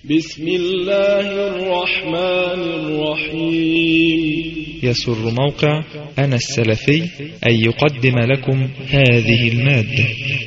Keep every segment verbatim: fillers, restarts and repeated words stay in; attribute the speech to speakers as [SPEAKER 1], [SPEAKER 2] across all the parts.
[SPEAKER 1] بسم الله الرحمن الرحيم.
[SPEAKER 2] يسر موقع أنا السلفي أن يقدم لكم هذه المادة.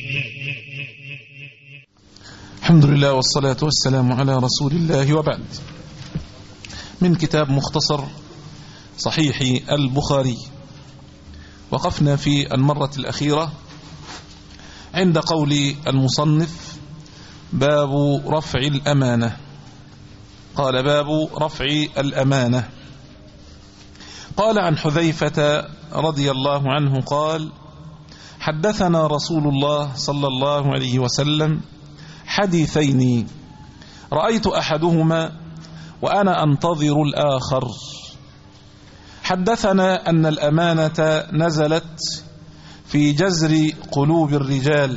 [SPEAKER 3] الحمد لله والصلاة والسلام على رسول الله، وبعد. من كتاب مختصر صحيح البخاري، وقفنا في المرة الأخيرة عند قول المصنف: باب رفع الأمانة. قال: باب رفع الأمانة. قال عن حذيفة رضي الله عنه قال: حدثنا رسول الله صلى الله عليه وسلم حديثين رأيت أحدهما وأنا أنتظر الآخر. حدثنا أن الأمانة نزلت في جزر قلوب الرجال،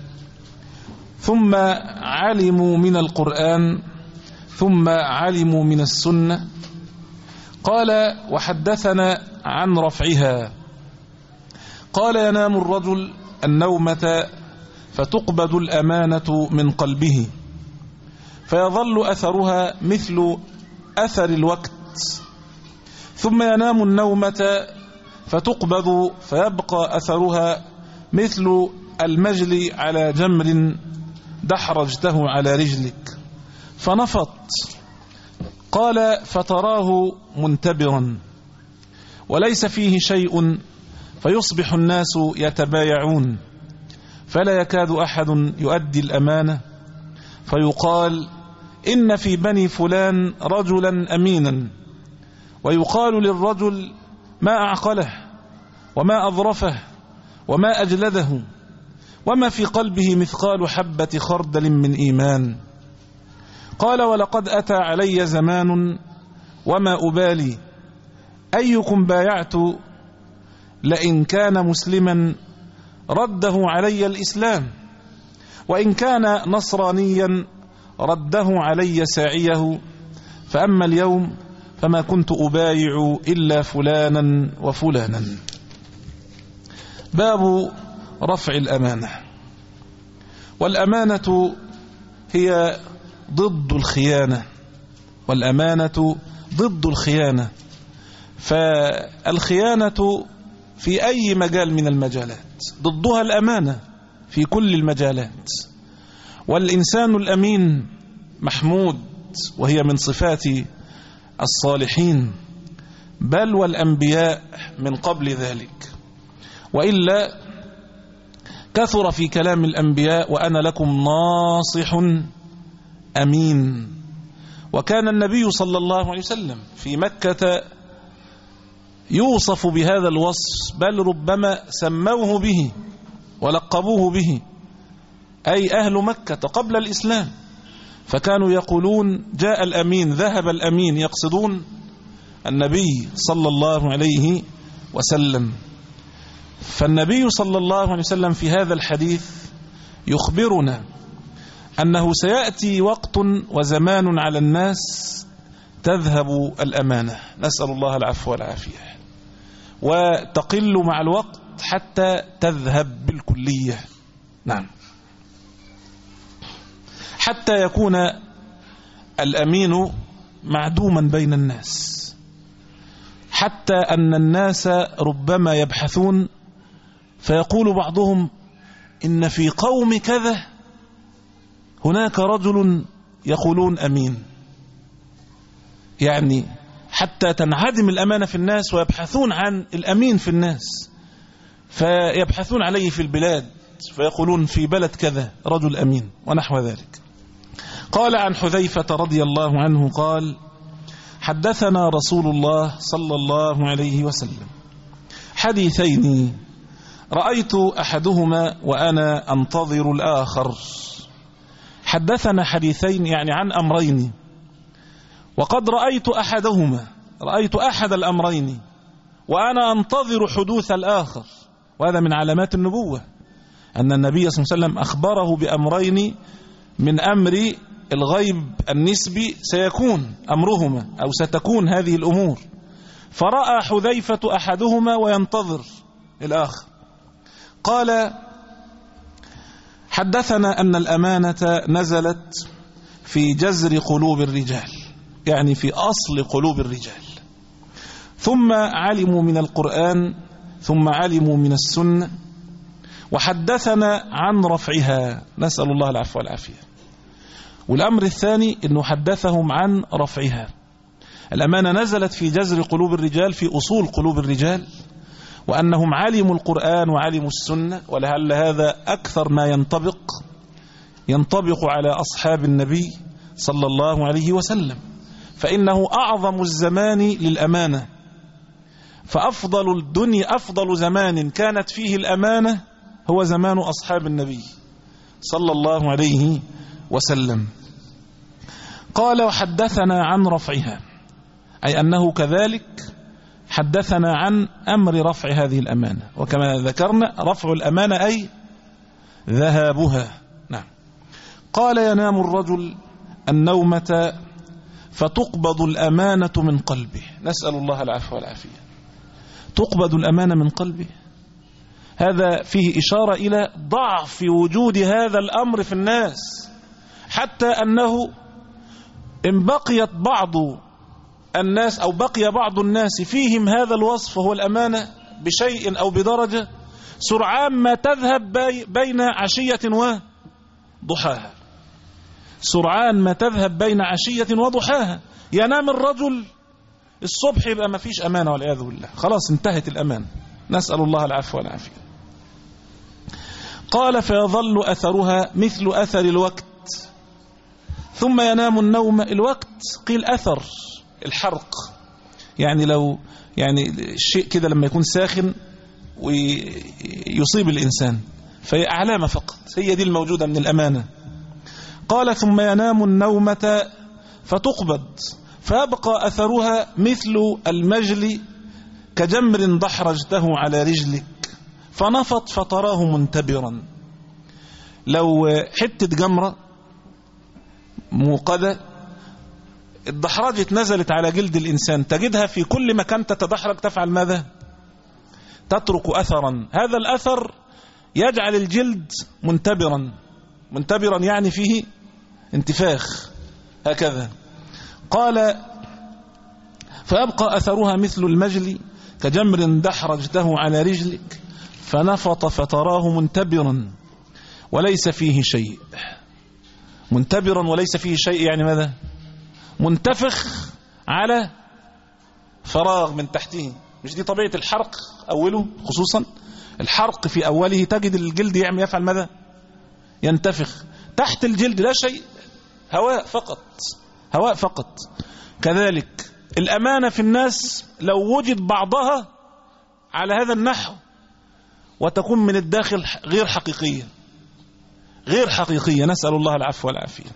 [SPEAKER 3] ثم علموا من القرآن، ثم علموا من السنة. قال: وحدثنا عن رفعها. قال: ينام الرجل النومة فتقبض الأمانة من قلبه، فيظل أثرها مثل أثر الوقت، ثم ينام النومة فتقبض فيبقى أثرها مثل المجل على جمر دحرجته على رجلك فنفط. قال: فتراه منتبرا وليس فيه شيء، فيصبح الناس يتبايعون، فلا يكاد أحد يؤدي الأمانة، فيقال: إن في بني فلان رجلا أمينا، ويقال للرجل: ما أعقله وما أظرفه وما أجلده، وما في قلبه مثقال حبة خردل من إيمان. قال: ولقد أتى علي زمان وما أبالي أيكم بايعت، لئن كان مسلما رده علي الإسلام، وإن كان نصرانيا رده علي ساعيه، فأما اليوم فما كنت أبايع إلا فلانا وفلانا. باب رفع الأمانة. والأمانة هي ضد الخيانة، والأمانة ضد الخيانة. فالخيانة في أي مجال من المجالات ضدها الأمانة في كل المجالات. والإنسان الأمين محمود، وهي من صفات الصالحين، بل والأنبياء من قبل ذلك، وإلا كثر في كلام الأنبياء: وأنا لكم ناصح أمين. وكان النبي صلى الله عليه وسلم في مكة يوصف بهذا الوصف، بل ربما سموه به ولقبوه به، أي أهل مكة قبل الإسلام، فكانوا يقولون: جاء الأمين، ذهب الأمين، يقصدون النبي صلى الله عليه وسلم. فالنبي صلى الله عليه وسلم في هذا الحديث يخبرنا أنه سيأتي وقت وزمان على الناس تذهب الأمانة، نسأل الله العفو والعافية، وتقل مع الوقت حتى تذهب بالكلية. نعم، حتى يكون الأمين معدوما بين الناس، حتى أن الناس ربما يبحثون فيقول بعضهم: إن في قوم كذا هناك رجل يقولون أمين. يعني حتى تنعدم الأمانة في الناس، ويبحثون عن الأمين في الناس، فيبحثون عليه في البلاد، فيقولون في بلد كذا رجل أمين ونحو ذلك. قال عن حذيفة رضي الله عنه قال: حدثنا رسول الله صلى الله عليه وسلم حديثين رأيت أحدهما وأنا أنتظر الآخر. حدثنا حديثين يعني عن أمرين، وقد رأيت أحدهما، رأيت أحد الأمرين وأنا أنتظر حدوث الآخر. وهذا من علامات النبوة، أن النبي صلى الله عليه وسلم أخبره بأمرين من أمر الغيب النسبي سيكون أمرهما، أو ستكون هذه الأمور. فرأى حذيفة أحدهما وينتظر الآخر. قال: حدثنا أن الأمانة نزلت في جذر قلوب الرجال، يعني في أصل قلوب الرجال. ثم علموا من القرآن، ثم علموا من السنة، وحدثنا عن رفعها، نسأل الله العفو والعافية. والأمر الثاني أنه حدثهم عن رفعها. الأمانة نزلت في جذر قلوب الرجال، في أصول قلوب الرجال، وأنهم علموا القرآن وعلموا السنة. ولعل هذا أكثر ما ينطبق ينطبق على أصحاب النبي صلى الله عليه وسلم، فإنه أعظم الزمان للأمانة. فأفضل الدنيا، أفضل زمان كانت فيه الأمانة هو زمان أصحاب النبي صلى الله عليه وسلم. قال وحدثنا عن رفعها، أي أنه كذلك حدثنا عن أمر رفع هذه الأمانة. وكما ذكرنا رفع الأمانة أي ذهابها. نعم. قال ينام الرجل النومة فتقبض الأمانة من قلبه، نسأل الله العفو والعافية. تقبض الأمانة من قلبه، هذا فيه إشارة إلى ضعف وجود هذا الأمر في الناس، حتى أنه إن بقيت بعض الناس أو بقي بعض الناس فيهم هذا الوصف وهو الأمانة بشيء أو بدرجة، سرعان ما تذهب بين عشية وضحاها، سرعان ما تذهب بين عشية وضحاها. ينام الرجل الصبح يبقى ما فيش أمانة والعياذ بالله، خلاص انتهت الأمانة، نسأل الله العفو والعافية. قال فيظل أثرها مثل أثر الوقت، ثم ينام النوم. الوقت قيل أثر الحرق، يعني لو يعني الشيء كده لما يكون ساخن ويصيب الإنسان فهي علامة فقط، هي دي الموجودة من الأمانة. قال ثم ينام النومة فتقبض فيبقى أثرها مثل المجل كجمر دحرجته على رجلك فنفط فتراه منتبرا. لو حتة جمرة موقدة الدحرجة نزلت على جلد الإنسان، تجدها في كل مكان تتدحرج تفعل ماذا؟ تترك أثرا. هذا الأثر يجعل الجلد منتبرا، منتبرا يعني فيه انتفاخ هكذا. قال فيبقى أثرها مثل المجل كجمر دحرجته على رجلك فنفط فتراه منتبرا وليس فيه شيء. منتبرا وليس فيه شيء يعني ماذا؟ منتفخ على فراغ من تحته. مش دي طبيعة الحرق أوله؟ خصوصا الحرق في أوله تجد الجلد يعمل يفعل ماذا؟ ينتفخ. تحت الجلد لا شيء، هواء فقط، هواء فقط. كذلك الأمانة في الناس لو وجد بعضها على هذا النحو وتكون من الداخل غير حقيقية، غير حقيقية، نسأل الله العفو والعافية.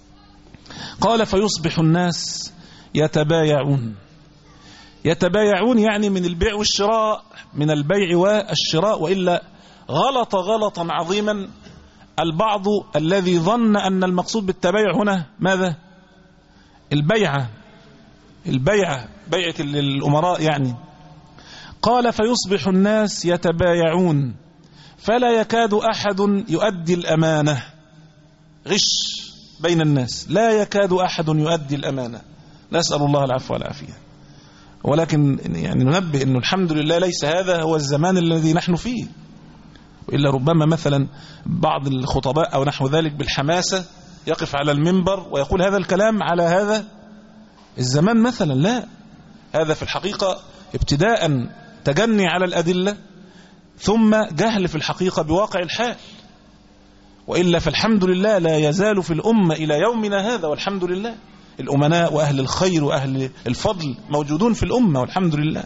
[SPEAKER 3] قال فيصبح الناس يتبايعون. يتبايعون يعني من البيع والشراء، من البيع والشراء، وإلا غلط غلطا عظيما البعض الذي ظن أن المقصود بالتبايع هنا ماذا؟ البيعة، البيعة بيعة الأمراء يعني. قال فيصبح الناس يتبايعون فلا يكاد أحد يؤدي الأمانة. غش بين الناس، لا يكاد أحد يؤدي الأمانة، نسأل الله العفو والعافية. ولكن يعني ننبه أنه الحمد لله ليس هذا هو الزمان الذي نحن فيه، وإلا ربما مثلا بعض الخطباء أو نحو ذلك بالحماسة يقف على المنبر ويقول هذا الكلام على هذا الزمان مثلا. لا، هذا في الحقيقة ابتداء تجني على الأدلة، ثم جهل في الحقيقة بواقع الحال. وإلا فالحمد لله لا يزال في الأمة إلى يومنا هذا، والحمد لله الأمناء وأهل الخير وأهل الفضل موجودون في الأمة والحمد لله.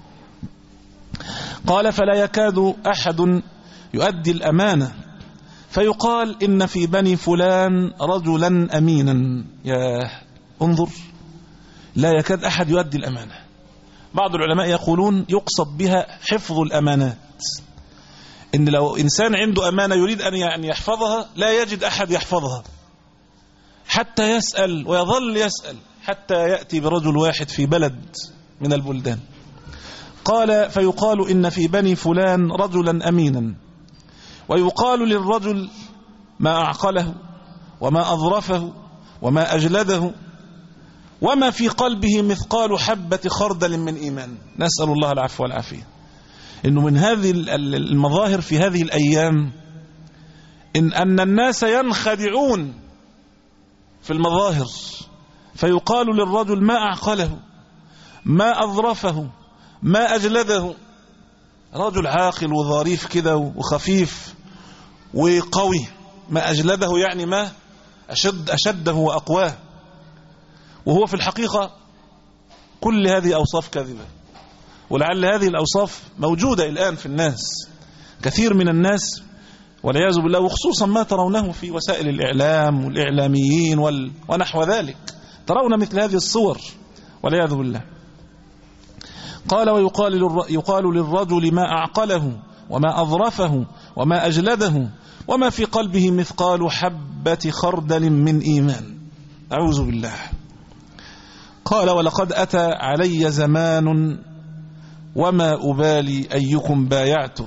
[SPEAKER 3] قال فلا يكاد أحد يؤدي الأمانة فيقال إن في بني فلان رجلا أمينا. يا انظر، لا يكاد أحد يؤدي الأمانة. بعض العلماء يقولون يقصد بها حفظ الأمانات، إن لو إنسان عنده أمانة يريد أن يحفظها لا يجد أحد يحفظها، حتى يسأل ويظل يسأل حتى يأتي برجل واحد في بلد من البلدان. قال فيقال إن في بني فلان رجلا أمينا، ويقال للرجل ما أعقله وما أظرفه وما أجلده وما في قلبه مثقال حبة خردل من إيمان. نسأل الله العفو والعافية. إنه من هذه المظاهر في هذه الأيام إن أن الناس ينخدعون في المظاهر، فيقال للرجل ما أعقله، ما أظرفه، ما أجلده. رجل عاقل وظريف كده وخفيف وقوي، ما أجلده يعني ما أشد أشده وأقواه، وهو في الحقيقة كل هذه أوصاف كاذبة. ولعل هذه الأوصاف موجودة الآن في الناس، كثير من الناس والعياذ بالله، وخصوصا ما ترونه في وسائل الإعلام والإعلاميين وال... ونحو ذلك، ترون مثل هذه الصور والعياذ بالله. قال ويقال للر... يقال للرجل ما أعقله وما أظرفه وما أجلده وما في قلبه مثقال حبة خردل من إيمان. أعوذ بالله. قال ولقد أتى علي زمان وما أبالي أيكم بايعته،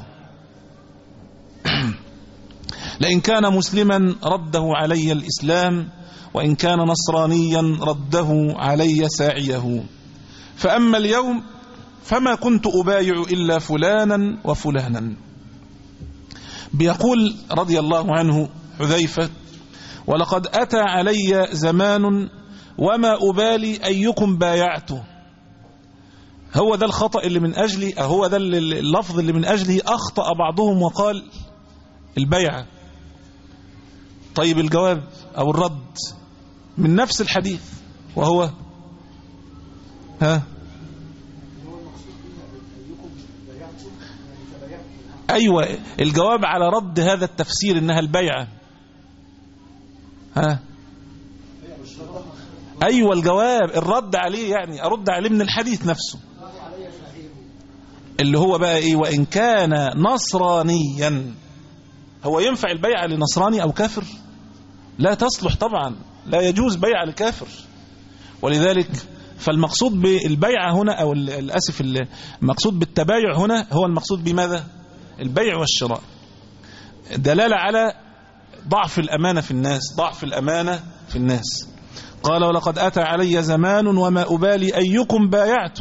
[SPEAKER 3] لئن كان مسلما رده علي الإسلام وإن كان نصرانيا رده علي ساعيه، فأما اليوم فما كنت أبايع إلا فلانا وفلانا. بيقول رضي الله عنه حذيفة ولقد أتى علي زمان وما أبالي أيكم بايعته. هو ده الخطأ اللي من أجله، هو ده اللفظ اللي من أجله أخطأ بعضهم وقال البيعة. طيب الجواب أو الرد من نفس الحديث، وهو ها أيوة الجواب على رد هذا التفسير إنها البيعة. ها أيوة الجواب الرد عليه، يعني أرد عليه من الحديث نفسه اللي هو بقى إيه، وإن كان نصرانيا. هو ينفع البيعة لنصراني أو كافر؟ لا تصلح طبعا، لا يجوز بيعة لكافر. ولذلك فالمقصود بالبيعة هنا أو الأسف المقصود بالتبايع هنا هو المقصود بماذا؟ البيع والشراء، دلالة على ضعف الأمانة في الناس، ضعف الأمانة في الناس. قال ولقد أتى علي زمان وما أبالي أيكم بايعته،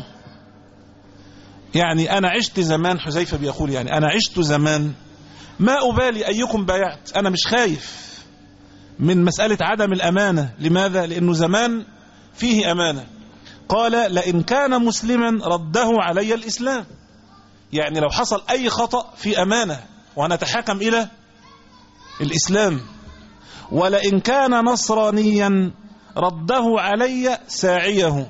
[SPEAKER 3] يعني أنا عشت زمان، حذيفة بيقول يعني أنا عشت زمان ما أبالي أيكم بايعت، أنا مش خايف من مسألة عدم الأمانة. لماذا؟ لأنه زمان فيه أمانة. قال لئن كان مسلما رده علي الإسلام، يعني لو حصل أي خطأ في أمانة ونتحاكم إلى الإسلام. ولئن كان نصرانيا رده علي ساعيه،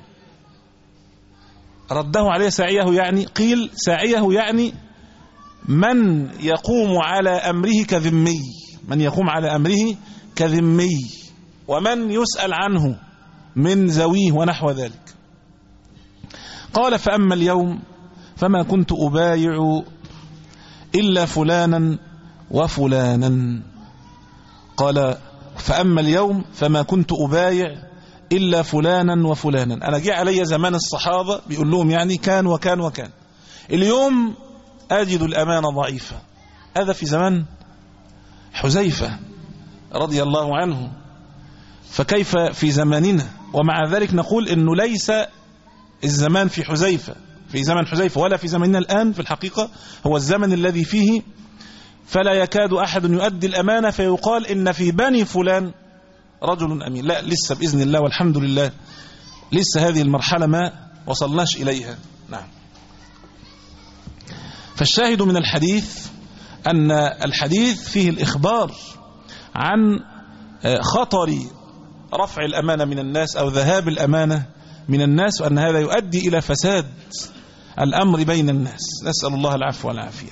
[SPEAKER 3] رده علي ساعيه يعني قيل ساعيه يعني من يقوم على أمره كذمي، من يقوم على أمره كذمي ومن يسأل عنه من زويه ونحو ذلك. قال فأما اليوم فما كنت أبايع إلا فلانا وفلانا. قال فأما اليوم فما كنت أبايع إلا فلانا وفلانا. أنا جاء علي زمان الصحابة بيقول لهم يعني كان وكان وكان، اليوم أجد الأمانة ضعيفة. هذا في زمان حذيفة رضي الله عنه، فكيف في زماننا؟ ومع ذلك نقول إنه ليس الزمان في حذيفة في زمن حذيفة ولا في زمننا الآن، في الحقيقة هو الزمن الذي فيه فلا يكاد أحد يؤدي الأمانة فيقال إن في بني فلان رجل أمين. لا، لسه بإذن الله والحمد لله لسه هذه المرحلة ما وصلناش إليها. نعم. فالشاهد من الحديث أن الحديث فيه الإخبار عن خطر رفع الأمانة من الناس أو ذهاب الأمانة من الناس، وأن هذا يؤدي إلى فساد الأمر بين الناس. نسأل الله العفو والعافية.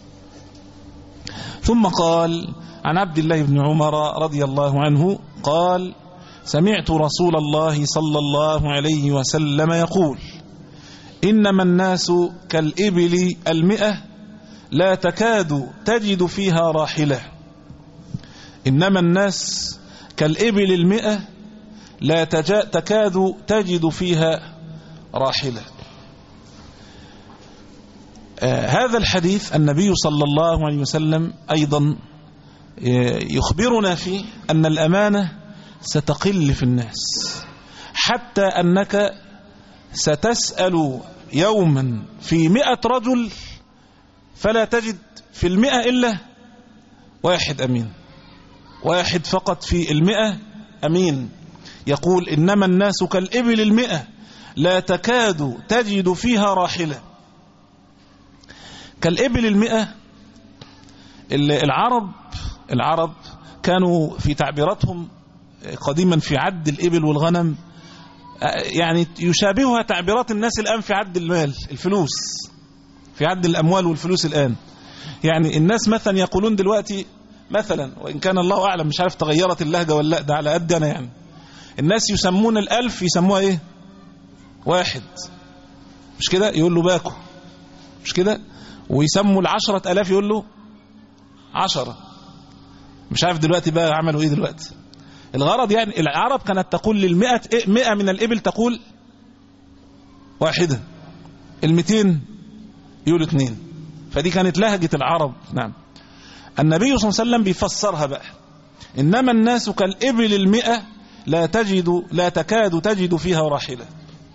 [SPEAKER 3] ثم قال عن عبد الله بن عمر رضي الله عنه قال سمعت رسول الله صلى الله عليه وسلم يقول إنما الناس كالإبل المئة لا تكاد تجد فيها راحلة. إنما الناس كالإبل المئة لا تكاد تجد فيها راحلة. آه هذا الحديث النبي صلى الله عليه وسلم أيضا يخبرنا فيه أن الأمانة ستقل في الناس، حتى أنك ستسأل يوما في مئة رجل فلا تجد في المئة إلا واحد أمين، واحد فقط في المئة أمين. يقول إنما الناس كالإبل المئة لا تكاد تجد فيها راحلة. كالإبل المئة، العرب العرب كانوا في تعبيراتهم قديما في عد الإبل والغنم يعني يشابهها تعبيرات الناس الآن في عد المال، الفلوس، في عد الأموال والفلوس الآن. يعني الناس مثلا يقولون دلوقتي مثلا، وإن كان الله أعلم مش عارف تغيرت اللهجة ولا لا، ده على قد أنا يعني، الناس يسمون الألف يسموها إيه؟ واحد، مش كده؟ يقول له باكو، مش كده؟ ويسموا العشرة ألاف يقول له عشرة. مش عارف دلوقتي بقى عملوا إيه دلوقتي. الغرض يعني العرب كانت تقول للمئة مئة من الإبل تقول واحدة، المئتين يقولوا اثنين. فدي كانت لهجة العرب. نعم. النبي صلى الله عليه وسلم بيفسرها بقى، إنما الناس كالإبل المئة لا تجد لا تكاد تجد فيها راحلة.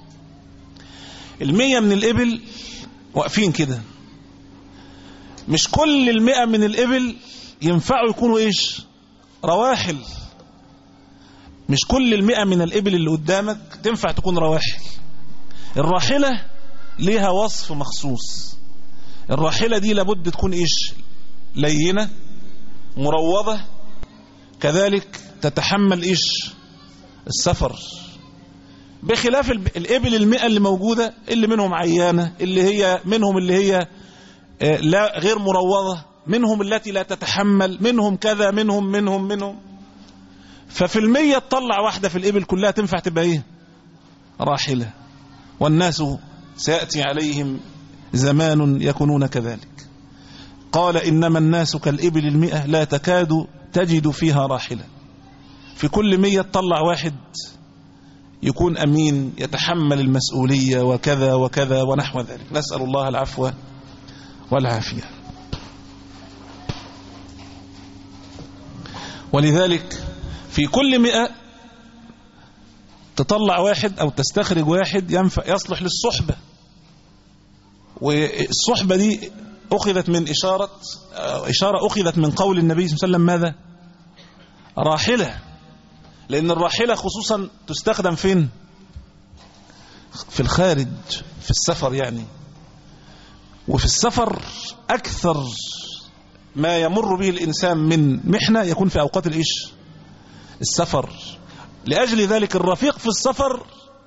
[SPEAKER 3] المية من الإبل واقفين كده، مش كل المئة من الإبل ينفعوا يكونوا إيش؟ رواحل. مش كل المئة من الإبل اللي قدامك تنفع تكون رواحل. الراحلة ليها وصف مخصوص. الراحلة دي لابد تكون إيش؟ لينة مروضة، كذلك تتحمل إيش؟ السفر. بخلاف الإبل المئة اللي موجودة، اللي منهم عيانة، اللي هي منهم اللي هي لا غير مروضة، منهم التي لا تتحمل، منهم كذا، منهم منهم منهم ففي المية تطلع واحدة في الإبل كلها تنفع تبقى إيه؟ راحلة. والناس سيأتي عليهم زمان يكونون كذلك. قال إنما الناس كالإبل المئة لا تكاد تجد فيها راحلة. في كل مية تطلع واحد يكون أمين يتحمل المسؤولية وكذا وكذا ونحو ذلك. نسأل الله العفو والعافية. ولذلك في كل مئة تطلع واحد أو تستخرج واحد ينفع يصلح للصحبة. والصحبة دي أخذت من إشارة إشارة أخذت من قول النبي صلى الله عليه وسلم ماذا؟ راحلة. لأن الراحلة خصوصا تستخدم فين؟ في الخارج، في السفر يعني. وفي السفر أكثر ما يمر به الإنسان من محنة يكون في أوقات الإيش؟ السفر. لأجل ذلك الرفيق في السفر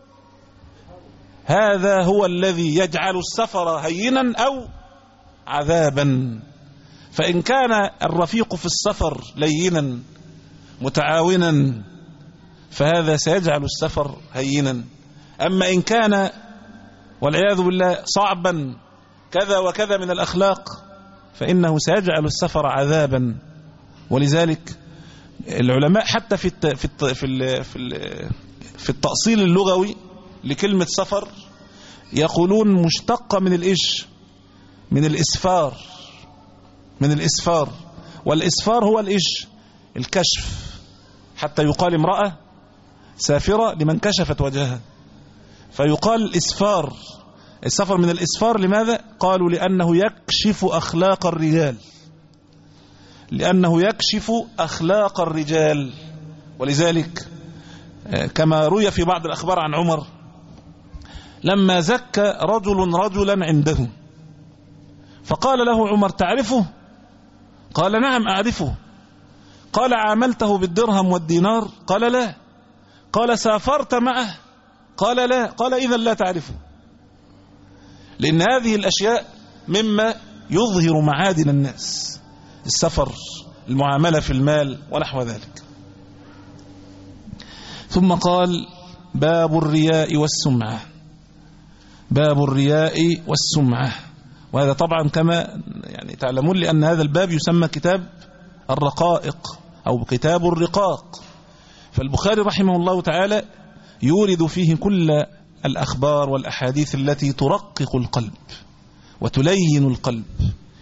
[SPEAKER 3] هذا هو الذي يجعل السفر هينا أو عذابا. فإن كان الرفيق في السفر لينا متعاونا فهذا سيجعل السفر هينا. أما إن كان والعياذ بالله صعبا كذا وكذا من الأخلاق فإنه سيجعل السفر عذابا. ولذلك العلماء حتى في الت... في الت... في ال... في, ال... في التأصيل اللغوي لكلمة سفر يقولون مشتقة من الإيش؟ من الإسفار. من الإسفار. والإسفار هو الإيش؟ الكشف. حتى يقال امرأة سافرة لمن كشفت وجهها، فيقال الإسفار. السفر من الإسفار. لماذا؟ قالوا لأنه يكشف أخلاق الرجال، لأنه يكشف أخلاق الرجال. ولذلك كما روي في بعض الأخبار عن عمر لما زكى رجل رجلا عنده فقال له عمر تعرفه؟ قال نعم أعرفه. قال عاملته بالدرهم والدينار؟ قال لا. قال سافرت معه؟ قال لا. قال إذن لا تعرفه. لأن هذه الأشياء مما يظهر معادن الناس، السفر، المعاملة في المال ونحو ذلك. ثم قال باب الرياء والسمعة. باب الرياء والسمعة. وهذا طبعا كما يعني تعلمون لأن هذا الباب يسمى كتاب الرقائق أو كتاب الرقاق. فالبخاري رحمه الله تعالى يورد فيه كل الأخبار والأحاديث التي ترقق القلب وتلين القلب.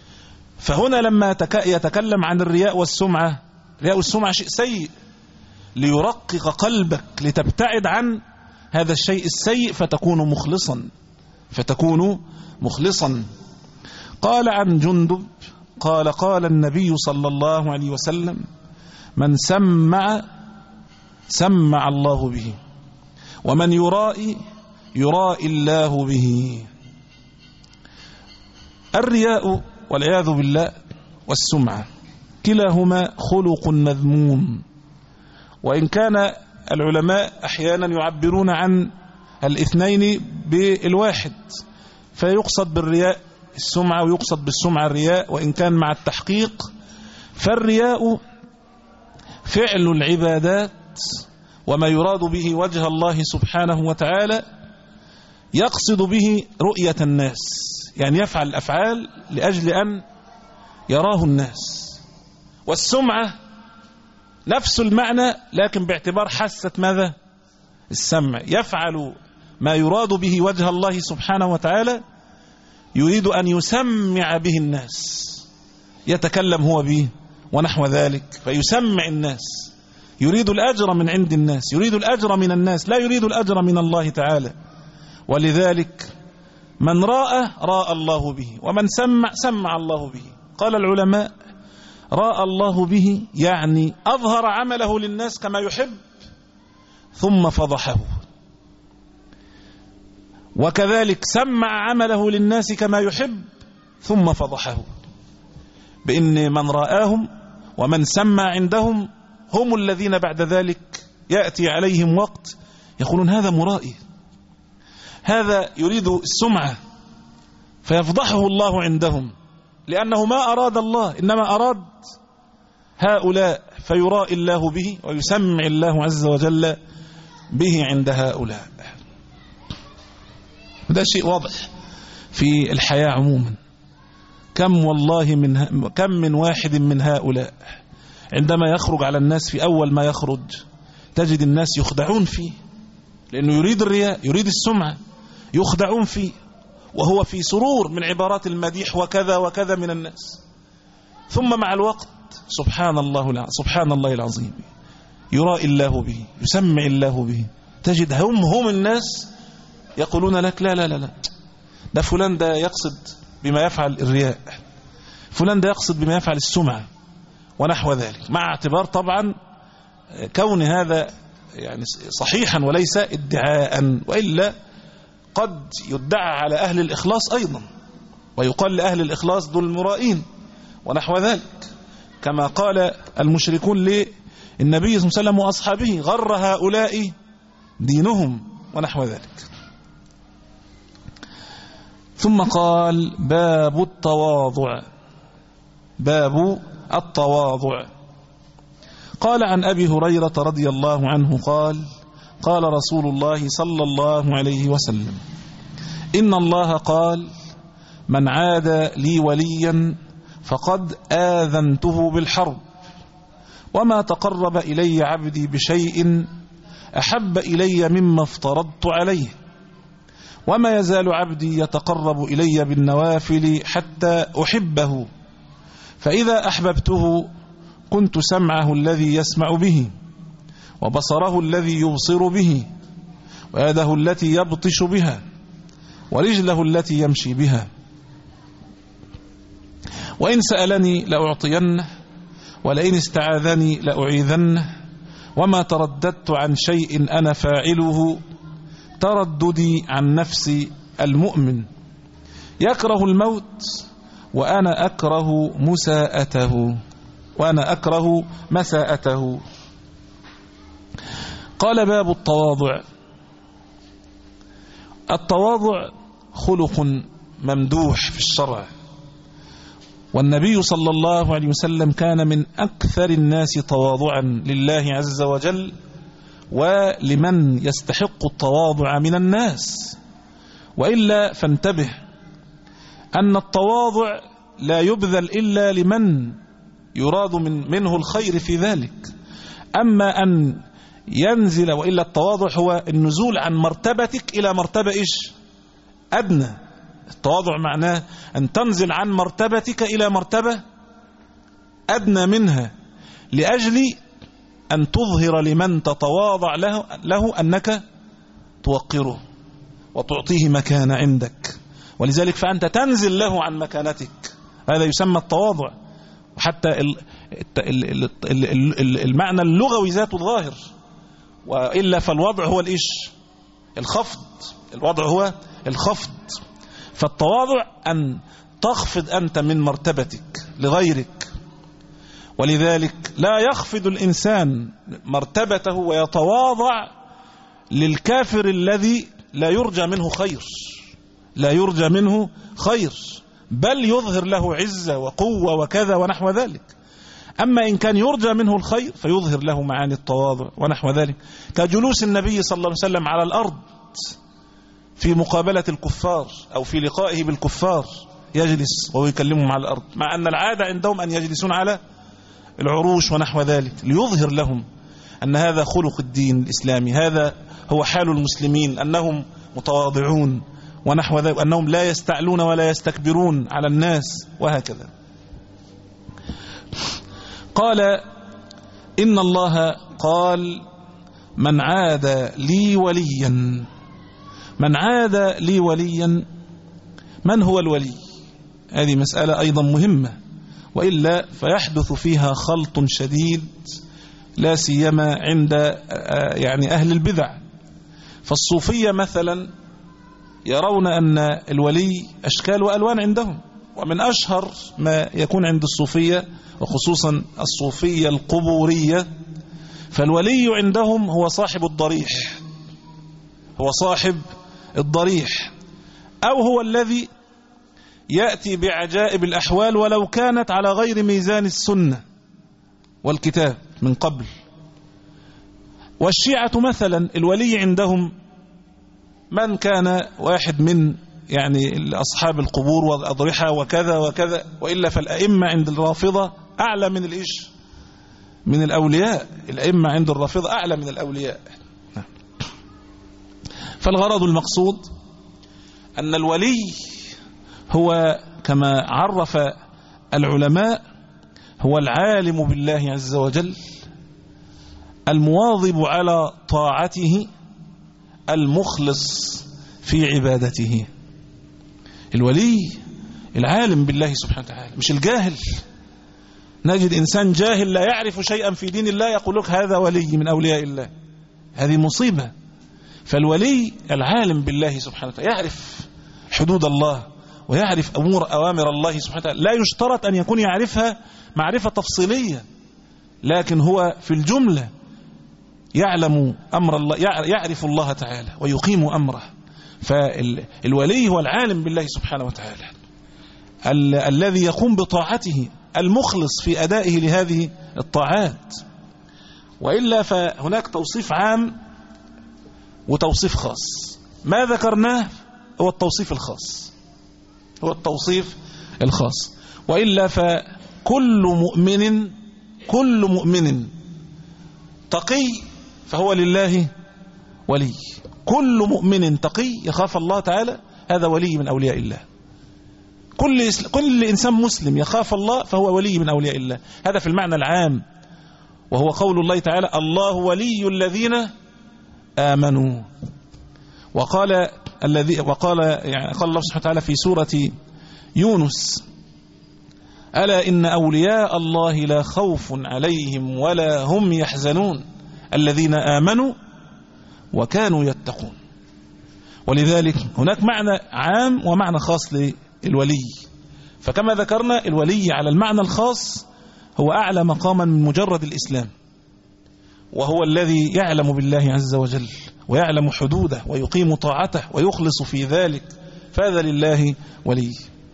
[SPEAKER 3] فهنا لما يتكلم عن الرياء والسمعة، الرياء والسمعة شيء سيء، ليرقق قلبك لتبتعد عن هذا الشيء السيء فتكون مخلصا فتكون مخلصا. قال عن جندب قال قال النبي صلى الله عليه وسلم: من سمع سمع الله به، ومن يرائي يرائي الله به. الرياء والعياذ بالله والسمعة كلاهما خلق مذموم، وإن كان العلماء أحيانا يعبرون عن الاثنين بالواحد، فيقصد بالرياء السمعة ويقصد بالسمعة الرياء، وإن كان مع التحقيق. فالرياء فعل العبادات وما يراد به وجه الله سبحانه وتعالى، يقصد به رؤية الناس، يعني يفعل الأفعال لأجل أن يراه الناس. والسمعة نفس المعنى لكن باعتبار حاسة ماذا؟ السمع، يفعل ما يراد به وجه الله سبحانه وتعالى، يريد أن يسمع به الناس، يتكلم هو به ونحو ذلك، فيسمع الناس، يريد الأجر من عند الناس، يريد الأجر من الناس، لا يريد الأجر من الله تعالى. ولذلك من راى راى الله به، ومن سمع سمع الله به. قال العلماء: راى الله به يعني أظهر عمله للناس كما يحب ثم فضحه، وكذلك سمع عمله للناس كما يحب ثم فضحه، بأن من رآهم ومن سمع عندهم هم الذين بعد ذلك يأتي عليهم وقت يقولون هذا مرائي، هذا يريد السمعة، فيفضحه الله عندهم، لأنه ما أراد الله إنما أراد هؤلاء، فيرائي الله به ويسمع الله عز وجل به عند هؤلاء. ده شيء واضح في الحياة عموما. كم والله من كم من واحد من هؤلاء عندما يخرج على الناس في أول ما يخرج تجد الناس يخدعون فيه، لأنه يريد الرياء، يريد السمعة، يخدعون فيه، وهو في سرور من عبارات المديح وكذا وكذا من الناس. ثم مع الوقت سبحان الله سبحان الله العظيم يرائي الله به، يسمع الله به، تجد هم هم الناس يقولون لك لا لا لا لا ده فلان ده يقصد بما يفعل الرياء، فلان ده يقصد بما يفعل السمعة ونحو ذلك، مع اعتبار طبعا كون هذا يعني صحيحا وليس ادعاء، وإلا قد يدعى على أهل الإخلاص أيضا، ويقال لأهل الإخلاص دول المرائين ونحو ذلك، كما قال المشركون للنبي صلى الله عليه وسلم وأصحابه: غر هؤلاء دينهم ونحو ذلك. ثم قال: باب التواضع. باب التواضع. قال عن أبي هريرة رضي الله عنه قال: قال رسول الله صلى الله عليه وسلم: إن الله قال: من عاد لي وليا فقد آذنته بالحرب، وما تقرب إلي عبدي بشيء أحب إلي مما افترضت عليه، وما يزال عبدي يتقرب إلي بالنوافل حتى أحبه، فإذا أحببته كنت سمعه الذي يسمع به، وبصره الذي يبصر به، ويده التي يبطش بها، ورجله التي يمشي بها، وإن سألني لأعطينه، ولئن استعاذني لأعيذنه، وما ترددت عن شيء أنا فاعله ترددي عن نفس المؤمن، يكره الموت وأنا أكره مساءته وأنا أكره مساءته. قال: باب التواضع. التواضع خلق ممدوح في الشرع، والنبي صلى الله عليه وسلم كان من أكثر الناس تواضعا لله عز وجل ولمن يستحق التواضع من الناس. وإلا فانتبه أن التواضع لا يبذل إلا لمن يراد من منه الخير في ذلك. أما أن ينزل، وإلا التواضع هو النزول عن مرتبتك إلى مرتبة إيش؟ أدنى. التواضع معناه أن تنزل عن مرتبتك إلى مرتبة أدنى منها، لأجل أن تظهر لمن تتواضع له, له أنك توقره وتعطيه مكان عندك، ولذلك فأنت تنزل له عن مكانتك. هذا يسمى التواضع. وحتى المعنى اللغوي ذاته الظاهر، وإلا فالوضع هو الإيش؟ الخفض. الوضع هو الخفض. فالتواضع أن تخفض أنت من مرتبتك لغيرك، ولذلك لا يخفض الإنسان مرتبته ويتواضع للكافر الذي لا يرجى منه خير، لا يرجى منه خير، بل يظهر له عزة وقوة وكذا ونحو ذلك. أما إن كان يرجى منه الخير فيظهر له معاني التواضع ونحو ذلك، كجلوس النبي صلى الله عليه وسلم على الأرض في مقابلة الكفار أو في لقائه بالكفار، يجلس وهو يكلمهم على الأرض، مع أن العادة عندهم أن يجلسون على العروش ونحو ذلك، ليظهر لهم أن هذا خلق الدين الإسلامي، هذا هو حال المسلمين، أنهم متواضعون ونحو ذلك، أنهم لا يستعلون ولا يستكبرون على الناس وهكذا. قال إن الله قال من عاد لي وليا. من عاد لي وليا، من هو الولي؟ هذه مسألة أيضا مهمة، وإلا فيحدث فيها خلط شديد، لا سيما عند يعني أهل البدع. فالصوفية مثلا يرون أن الولي أشكال وألوان عندهم، ومن أشهر ما يكون عند الصوفية وخصوصا الصوفية القبورية، فالولي عندهم هو صاحب الضريح، هو صاحب الضريح، أو هو الذي يأتي بعجائب الأحوال ولو كانت على غير ميزان السنة والكتاب من قبل. والشيعة مثلا الولي عندهم من كان واحد من يعني أصحاب القبور والأضرحة وكذا وكذا، وإلا فالأئمة عند الرافضة أعلى من الإيش؟ من الأولياء. الأئمة عند الرافضة أعلى من الأولياء. فالغرض المقصود أن الولي هو كما عرف العلماء هو العالم بالله عز وجل، المواظب على طاعته، المخلص في عبادته. الولي العالم بالله سبحانه وتعالى، مش الجاهل. نجد إنسان جاهل لا يعرف شيئا في دين الله يقول لك هذا ولي من أولياء الله، هذه مصيبة. فالولي العالم بالله سبحانه وتعالى، يعرف حدود الله ويعرف أمور أوامر الله سبحانه وتعالى، لا يشترط أن يكون يعرفها معرفة تفصيلية، لكن هو في الجملة يعلم أمر الله، يعرف الله تعالى ويقيم أمره. فالولي هو العالم بالله سبحانه وتعالى، ال الذي يقوم بطاعته، المخلص في أدائه لهذه الطاعات. وإلا فهناك توصيف عام وتوصيف خاص. ما ذكرناه هو التوصيف الخاص، هو التوصيف الخاص. وإلا فكل مؤمن كل مؤمن تقي فهو لله ولي. كل مؤمن تقي يخاف الله تعالى هذا ولي من أولياء الله. كل كل إنسان مسلم يخاف الله فهو ولي من أولياء الله. هذا في المعنى العام، وهو قول الله تعالى الله ولي الذين آمنوا. وقال الذي وقال يعني قال الله سبحانه وتعالى في سورة يونس ألا إن أولياء الله لا خوف عليهم ولا هم يحزنون الذين آمنوا وكانوا يتقون. ولذلك هناك معنى عام ومعنى خاص للولي. فكما ذكرنا الولي على المعنى الخاص هو أعلى مقاما من مجرد الإسلام، وهو الذي يعلم بالله عز وجل ويعلم حدوده ويقيم طاعته ويخلص في ذلك، فهذا لله ولي.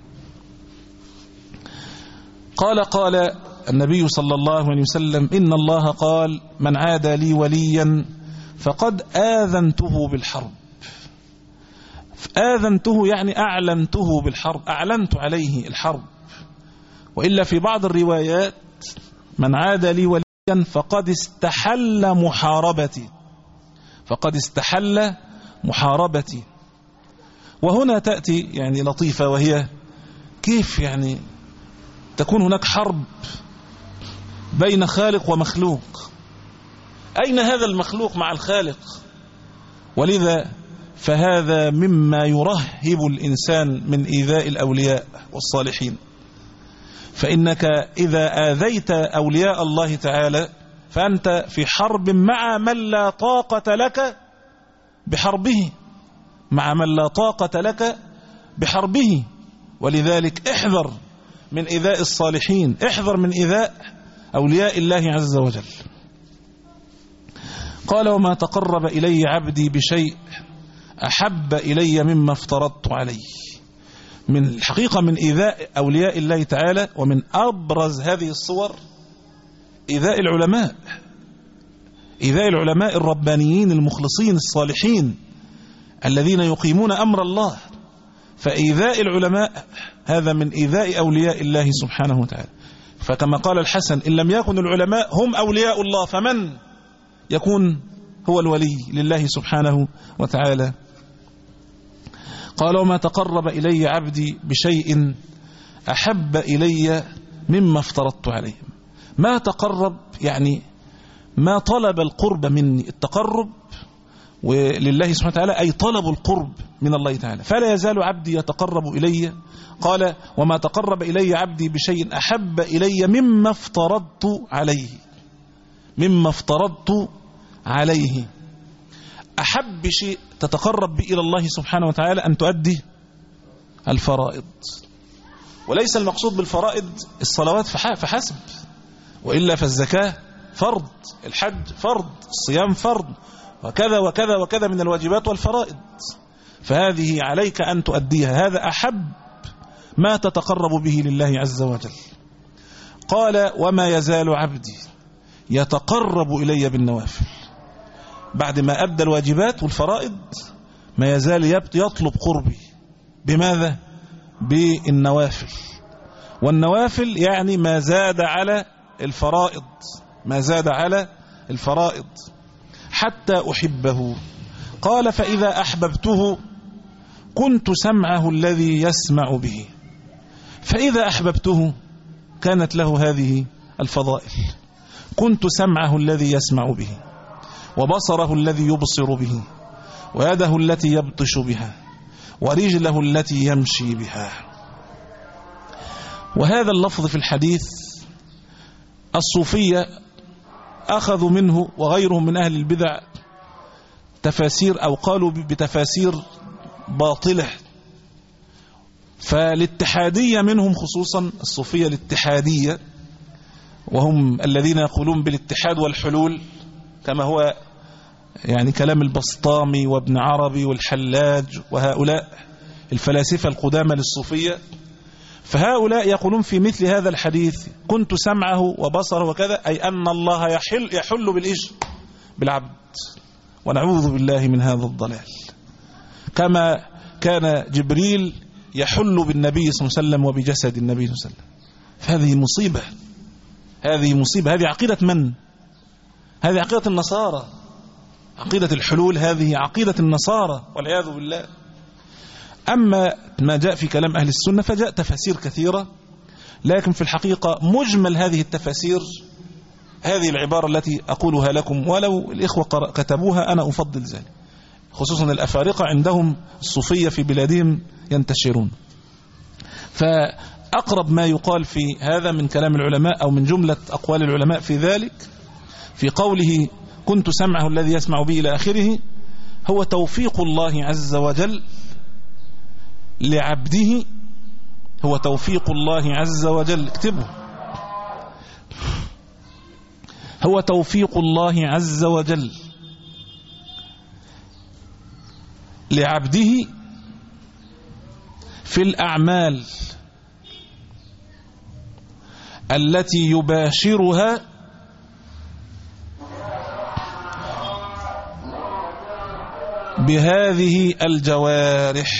[SPEAKER 3] قال قال النبي صلى الله عليه وسلم إن الله قال من عادى لي وليا فقد آذنته بالحرب. آذنته يعني أعلنته بالحرب، أعلنت عليه الحرب. وإلا في بعض الروايات من عادى لي وليا فقد استحل محاربتي، فقد استحل محاربتي. وهنا تأتي يعني لطيفة، وهي كيف يعني تكون هناك حرب بين خالق ومخلوق، أين هذا المخلوق مع الخالق؟ ولذا فهذا مما يرهب الإنسان من إيذاء الأولياء والصالحين. فإنك إذا آذيت أولياء الله تعالى فأنت في حرب مع من لا طاقة لك بحربه، مع من لا طاقة لك بحربه. ولذلك احذر من إيذاء الصالحين، احذر من إيذاء أولياء الله عز وجل. قال: وما تقرب إلي عبدي بشيء أحب إلي مما افترضت عليه. من الحقيقة من إيذاء أولياء الله تعالى، ومن أبرز هذه الصور إيذاء العلماء، إيذاء العلماء الربانيين المخلصين الصالحين الذين يقيمون أمر الله. فإيذاء العلماء هذا من إيذاء أولياء الله سبحانه وتعالى. فكما قال الحسن: إن لم يكن العلماء هم أولياء الله فمن يكون هو الولي لله سبحانه وتعالى؟ قال: وما تقرب إلي عبدي بشيء أحب إلي مما افترضت عليه. ما تقرب يعني ما طلب القرب مني. التقرب ولله سبحانه وتعالى أي طلب القرب من الله تعالى. فلا يزال عبدي يتقرب إلي. قال: وما تقرب إلي عبدي بشيء أحب إلي مما افترضت عليه. مما افترضت عليه. أحب شيء تتقرب به إلى الله سبحانه وتعالى أن تؤدي الفرائض. وليس المقصود بالفرائض الصلوات فحسب، وإلا فالزكاة فرض، الحج فرض، الصيام فرض، وكذا وكذا وكذا من الواجبات والفرائض. فهذه عليك أن تؤديها. هذا أحب ما تتقرب به لله عز وجل. قال: وما يزال عبدي يتقرب إلي بالنوافل. بعد ما أدى الواجبات والفرائض ما يزال يطلب قربي. بماذا؟ بالنوافل. والنوافل يعني ما زاد على الفرائض، ما زاد على الفرائض حتى أحبه. قال: فإذا أحببته كنت سمعه الذي يسمع به. فإذا أحببته كانت له هذه الفضائل. كنت سمعه الذي يسمع به، وبصره الذي يبصر به، ويده التي يبطش بها، ورجله التي يمشي بها. وهذا اللفظ في الحديث الصوفية أخذوا منه وغيرهم من أهل البدع تفاسير، أو قالوا بتفاسير باطلة. فالاتحادية منهم خصوصا الصوفية الاتحادية، وهم الذين يقولون بالاتحاد والحلول كما هو يعني كلام البسطامي وابن عربي والحلاج وهؤلاء الفلاسفة القدامى للصوفية. فهؤلاء يقولون في مثل هذا الحديث: كنت سمعه وبصره وكذا، أي أن الله يحل, يحل بالإيش؟ بالعبد. ونعوذ بالله من هذا الضلال. كما كان جبريل يحل بالنبي صلى الله عليه وسلم وبجسد النبي صلى الله عليه وسلم. فهذه مصيبة، هذه مصيبة. هذه عقيدة من؟ هذه عقيدة النصارى. عقيدة الحلول هذه عقيدة النصارى والعياذ بالله. أما ما جاء في كلام أهل السنة فجاء تفاسير كثيرة، لكن في الحقيقة مجمل هذه التفاسير هذه العبارة التي أقولها لكم، ولو الإخوة كتبوها أنا أفضل ذلك، خصوصا الأفارقة عندهم الصوفية في بلادهم ينتشرون. فأقرب ما يقال في هذا من كلام العلماء أو من جملة أقوال العلماء في ذلك في قوله: كنت سمعه الذي يسمع به إلى آخره، هو توفيق الله عز وجل لعبده. هو توفيق الله عز وجل، اكتبه، هو توفيق الله عز وجل لعبده في الأعمال التي يباشرها بهذه الجوارح،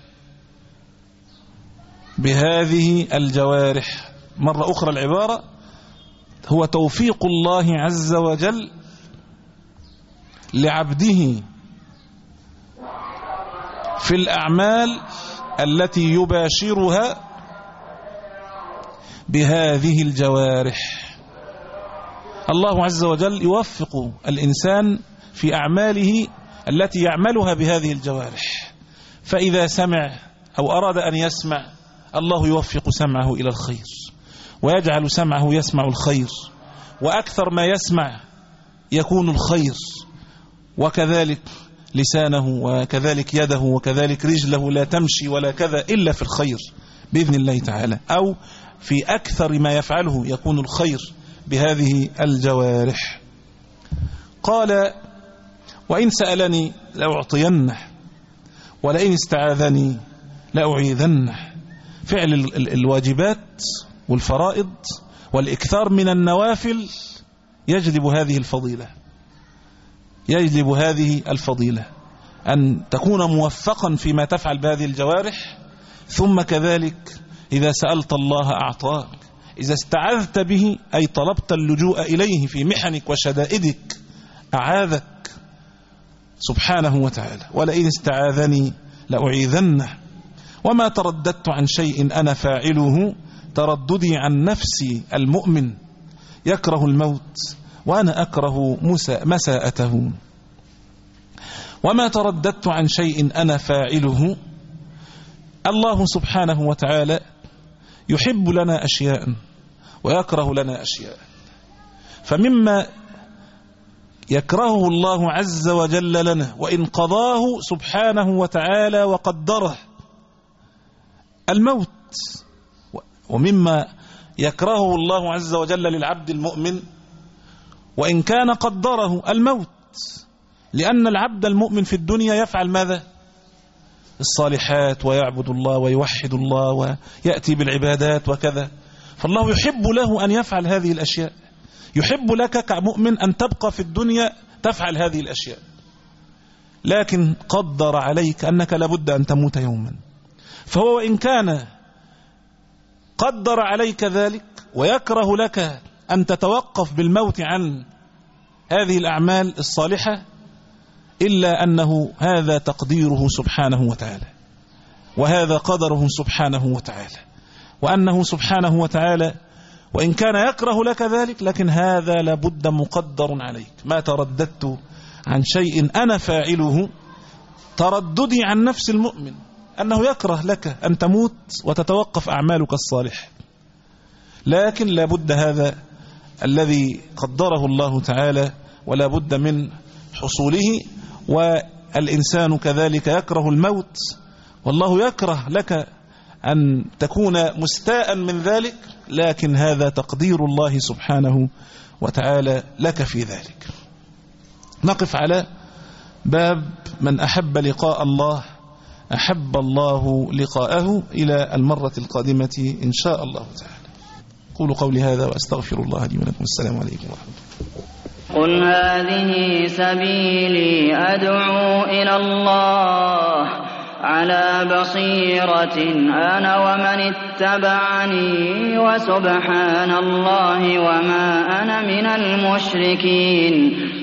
[SPEAKER 3] بهذه الجوارح. مرة أخرى العبارة: هو توفيق الله عز وجل لعبده في الأعمال التي يباشرها بهذه الجوارح. الله عز وجل يوفق الإنسان في أعماله التي يعملها بهذه الجوارح، فإذا سمع أو أراد أن يسمع الله يوفق سمعه إلى الخير ويجعل سمعه يسمع الخير، وأكثر ما يسمع يكون الخير، وكذلك لسانه وكذلك يده وكذلك رجله لا تمشي ولا كذا إلا في الخير بإذن الله تعالى، أو في أكثر ما يفعله يكون الخير بهذه الجوارح. قال وإن سألني لأعطينه ولئن استعاذني لأعيذنه. فعل الواجبات والفرائض والإكثار من النوافل يجلب هذه الفضيلة، يجلب هذه الفضيلة أن تكون موفقا فيما تفعل بهذه الجوارح، ثم كذلك إذا سألت الله أعطاك، إذا استعذت به أي طلبت اللجوء إليه في محنك وشدائدك أعاذك سبحانه وتعالى. ولئن استعاذني لأعيذنه وما ترددت عن شيء أنا فاعله ترددي عن نفسي المؤمن يكره الموت وأنا أكره مساءته. وما ترددت عن شيء أنا فاعله، الله سبحانه وتعالى يحب لنا أشياء ويكره لنا أشياء، فمما يكرهه الله عز وجل لنا وإن قضاه سبحانه وتعالى وقدره الموت، ومما يكرهه الله عز وجل للعبد المؤمن وإن كان قدره الموت، لأن العبد المؤمن في الدنيا يفعل ماذا؟ الصالحات ويعبد الله ويوحد الله ويأتي بالعبادات وكذا، فالله يحب له أن يفعل هذه الأشياء، يحب لك كمؤمن أن تبقى في الدنيا تفعل هذه الأشياء، لكن قدر عليك أنك لابد أن تموت يوما، فهو إن كان قدر عليك ذلك ويكره لك أن تتوقف بالموت عن هذه الأعمال الصالحة، إلا أنه هذا تقديره سبحانه وتعالى وهذا قدره سبحانه وتعالى، وأنه سبحانه وتعالى وإن كان يكره لك ذلك لكن هذا لابد مقدر عليك. ما ترددت عن شيء أنا فاعله ترددي عن نفس المؤمن أنه يكره لك أن تموت وتتوقف أعمالك الصالحة، لكن لابد هذا الذي قدره الله تعالى ولا بد من حصوله. والإنسان كذلك يكره الموت، والله يكره لك أن تكون مستاء من ذلك، لكن هذا تقدير الله سبحانه وتعالى لك في ذلك. نقف على باب من أحب لقاء الله أحب الله لقاءه إلى المرة القادمة إن شاء الله تعالى. قولوا قولي هذا وأستغفر الله لي ولكم. السلام عليكم ورحمة الله.
[SPEAKER 4] قل هذه سبيلي أدعو إلى الله على بصيرة أنا ومن اتبعني وسبحان الله وما أنا من المشركين.